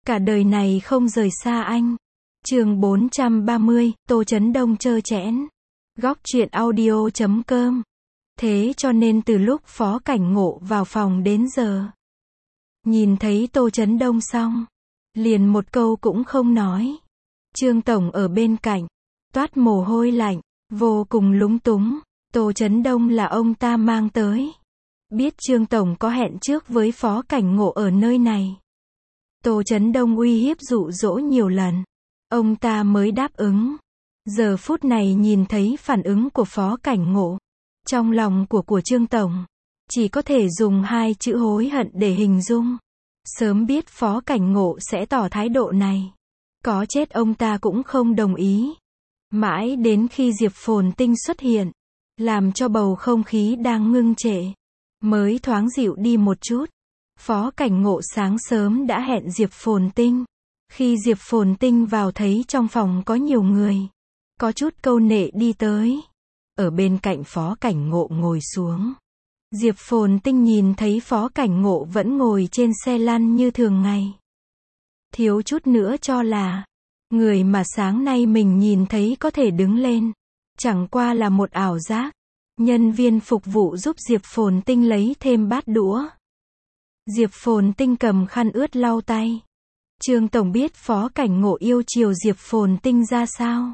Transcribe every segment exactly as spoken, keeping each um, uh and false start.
Cả đời này không rời xa anh. Chương bốn trăm ba mươi, Tô Chấn Đông trơ trẽn. Góc truyện audio chấm com. Thế cho nên từ lúc Phó Cảnh Ngộ vào phòng đến giờ, nhìn thấy Tô Chấn Đông xong, liền một câu cũng không nói. Trương Tổng ở bên cạnh, toát mồ hôi lạnh, vô cùng lúng túng. Tô Chấn Đông là ông ta mang tới. Biết Trương Tổng có hẹn trước với Phó Cảnh Ngộ ở nơi này, Tô Chấn Đông uy hiếp dụ dỗ nhiều lần, ông ta mới đáp ứng. Giờ phút này nhìn thấy phản ứng của Phó Cảnh Ngộ, trong lòng của của Trương Tổng, chỉ có thể dùng hai chữ hối hận để hình dung. Sớm biết Phó Cảnh Ngộ sẽ tỏ thái độ này, có chết ông ta cũng không đồng ý. Mãi đến khi Diệp Phồn Tinh xuất hiện, làm cho bầu không khí đang ngưng trệ, mới thoáng dịu đi một chút. Phó Cảnh Ngộ sáng sớm đã hẹn Diệp Phồn Tinh. Khi Diệp Phồn Tinh vào thấy trong phòng có nhiều người, có chút câu nệ đi tới. Ở bên cạnh Phó Cảnh Ngộ ngồi xuống. Diệp Phồn Tinh nhìn thấy Phó Cảnh Ngộ vẫn ngồi trên xe lăn như thường ngày, thiếu chút nữa cho là người mà sáng nay mình nhìn thấy có thể đứng lên, chẳng qua là một ảo giác. Nhân viên phục vụ giúp Diệp Phồn Tinh lấy thêm bát đũa. Diệp Phồn Tinh cầm khăn ướt lau tay. Trương Tổng biết Phó Cảnh Ngộ yêu chiều Diệp Phồn Tinh ra sao.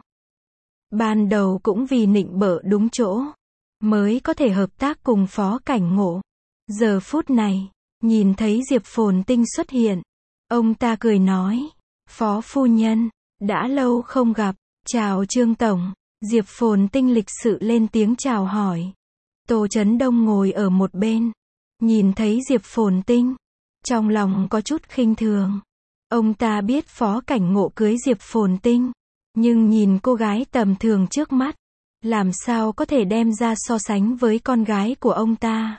Ban đầu cũng vì nịnh bợ đúng chỗ, mới có thể hợp tác cùng Phó Cảnh Ngộ. Giờ phút này, nhìn thấy Diệp Phồn Tinh xuất hiện, ông ta cười nói, Phó Phu Nhân, đã lâu không gặp, chào Trương Tổng. Diệp Phồn Tinh lịch sự lên tiếng chào hỏi. Tô Chấn Đông ngồi ở một bên, nhìn thấy Diệp Phồn Tinh, trong lòng có chút khinh thường. Ông ta biết Phó Cảnh Ngộ cưới Diệp Phồn Tinh, nhưng nhìn cô gái tầm thường trước mắt, làm sao có thể đem ra so sánh với con gái của ông ta.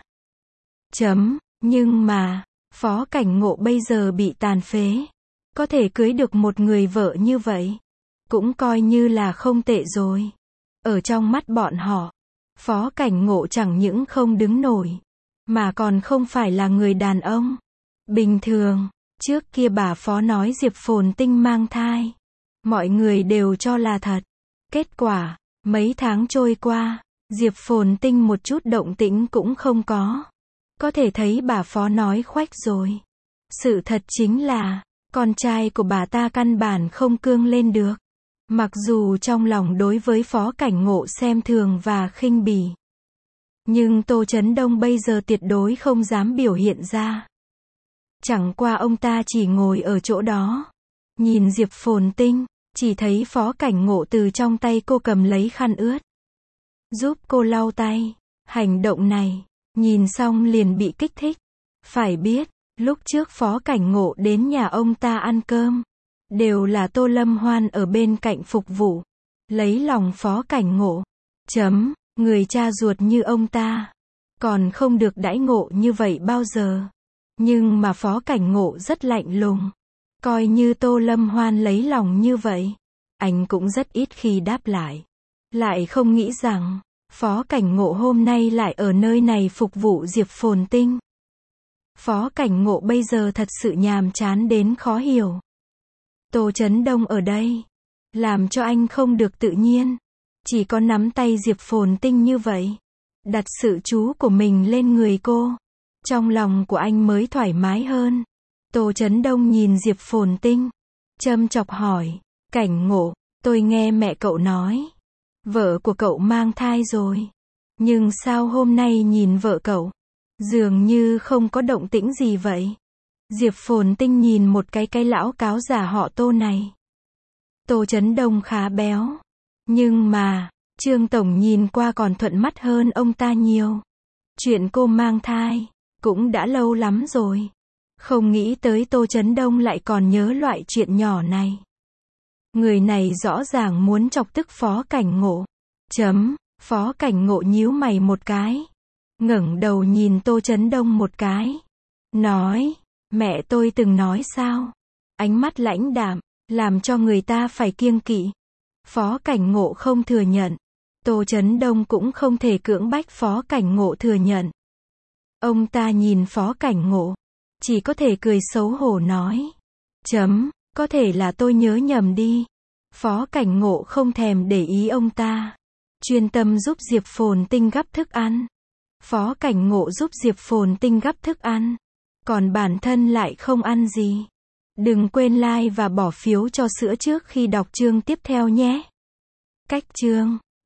Chấm, nhưng mà, Phó Cảnh Ngộ bây giờ bị tàn phế, có thể cưới được một người vợ như vậy, cũng coi như là không tệ rồi. Ở trong mắt bọn họ, Phó Cảnh Ngộ chẳng những không đứng nổi, mà còn không phải là người đàn ông bình thường. Trước kia bà Phó nói Diệp Phồn Tinh mang thai, mọi người đều cho là thật. Kết quả, mấy tháng trôi qua, Diệp Phồn Tinh một chút động tĩnh cũng không có. Có thể thấy bà Phó nói khoách rồi. Sự thật chính là, con trai của bà ta căn bản không cương lên được. Mặc dù trong lòng đối với Phó Cảnh Ngộ xem thường và khinh bỉ, nhưng Tô Chấn Đông bây giờ tuyệt đối không dám biểu hiện ra. Chẳng qua ông ta chỉ ngồi ở chỗ đó, nhìn Diệp Phồn Tinh, chỉ thấy Phó Cảnh Ngộ từ trong tay cô cầm lấy khăn ướt, giúp cô lau tay. Hành động này, nhìn xong liền bị kích thích. Phải biết, lúc trước Phó Cảnh Ngộ đến nhà ông ta ăn cơm, đều là Tô Lâm Hoan ở bên cạnh phục vụ, lấy lòng Phó Cảnh Ngộ. Chấm, người cha ruột như ông ta, còn không được đãi ngộ như vậy bao giờ. Nhưng mà Phó Cảnh Ngộ rất lạnh lùng, coi như Tô Lâm Hoan lấy lòng như vậy, anh cũng rất ít khi đáp lại. Lại không nghĩ rằng, Phó Cảnh Ngộ hôm nay lại ở nơi này phục vụ Diệp Phồn Tinh. Phó Cảnh Ngộ bây giờ thật sự nhàm chán đến khó hiểu. Tô Chấn Đông ở đây, làm cho anh không được tự nhiên. Chỉ có nắm tay Diệp Phồn Tinh như vậy, đặt sự chú của mình lên người cô, trong lòng của anh mới thoải mái hơn. Tô Chấn Đông nhìn Diệp Phồn Tinh, châm chọc hỏi, Cảnh Ngộ, tôi nghe mẹ cậu nói, vợ của cậu mang thai rồi. Nhưng sao hôm nay nhìn vợ cậu, dường như không có động tĩnh gì vậy? Diệp Phồn Tinh nhìn một cái cái lão cáo già họ Tô này. Tô Chấn Đông khá béo, nhưng mà, Trương Tổng nhìn qua còn thuận mắt hơn ông ta nhiều. Chuyện cô mang thai, cũng đã lâu lắm rồi. Không nghĩ tới Tô Chấn Đông lại còn nhớ loại chuyện nhỏ này. Người này rõ ràng muốn chọc tức Phó Cảnh Ngộ. Chấm, Phó Cảnh Ngộ nhíu mày một cái, ngẩng đầu nhìn Tô Chấn Đông một cái, nói, mẹ tôi từng nói sao? Ánh mắt lãnh đạm, làm cho người ta phải kiêng kỵ. Phó Cảnh Ngộ không thừa nhận, Tô Chấn Đông cũng không thể cưỡng bách Phó Cảnh Ngộ thừa nhận. Ông ta nhìn Phó Cảnh Ngộ, chỉ có thể cười xấu hổ nói, Chấm, có thể là tôi nhớ nhầm đi. Phó Cảnh Ngộ không thèm để ý ông ta. Chuyên tâm giúp Diệp Phồn Tinh gắp thức ăn. Phó Cảnh Ngộ giúp Diệp Phồn Tinh gắp thức ăn. Còn bản thân lại không ăn gì. Đừng quên like và bỏ phiếu cho sữa trước khi đọc chương tiếp theo nhé. Cách chương